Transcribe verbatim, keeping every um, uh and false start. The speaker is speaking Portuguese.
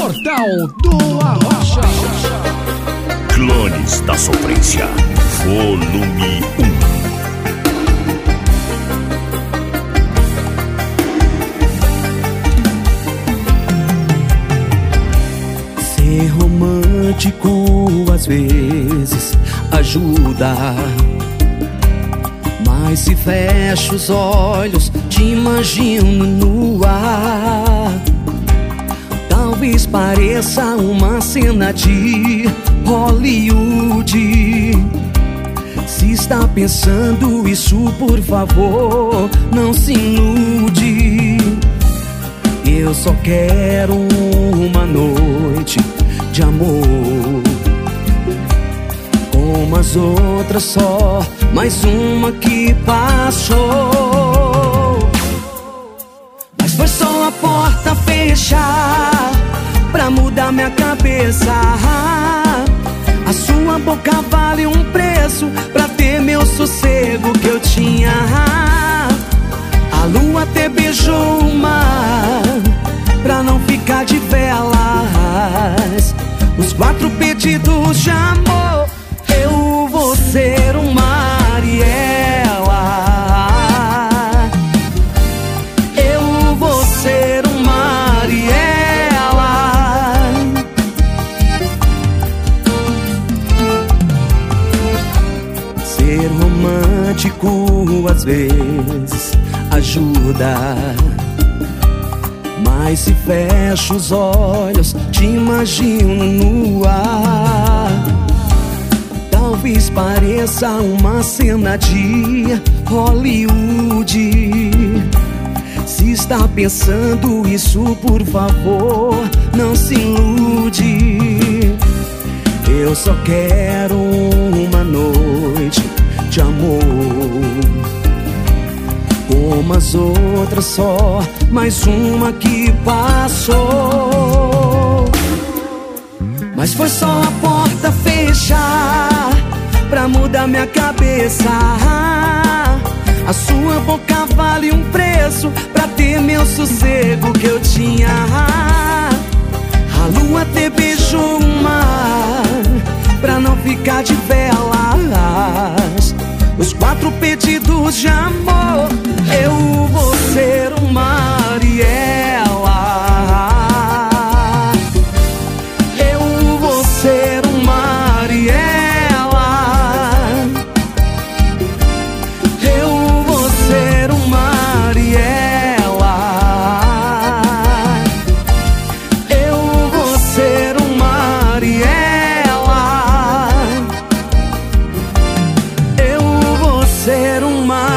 Portal do Arrocha. Clones da Sofrência, volume um. Ser romântico às vezes ajuda, mas se fecho os olhos te imagino no ar. Talvez pareça uma cena de Hollywood. Se está pensando isso, por favor, não se ilude. Eu só quero uma noite de amor, como as outras, só mais uma que passou. Mas foi só a porta fechar pra mudar minha cabeça. A sua boca vale um preço pra ter meu sossego que eu tinha. A lua até beijou o mar pra não ficar de velas. Os quatro pedidos de amor, eu vou ser um mar e ela. Eu vou ser um mar e ela. Ser romântico às vezes ajuda, mas se fecho os olhos te imagino no ar. Talvez pareça uma cena de Hollywood. Se está pensando isso, por favor, não se ilude. Eu só quero uma noite de amor, como as outras, só mais uma que passou. Mas foi só a porta fechar pra mudar minha cabeça. A sua boca vale um preço pra ter meu sossego que eu tinha. A lua até beijou o mar pra não ficar de velas. Os quatro pedidos de amor, eu vou ser um mar e ela. Eu vou ser um mar e ela. Eu vou ser um mar e ela. Eu vou ser um mar e ela. Eu vou ser um mar.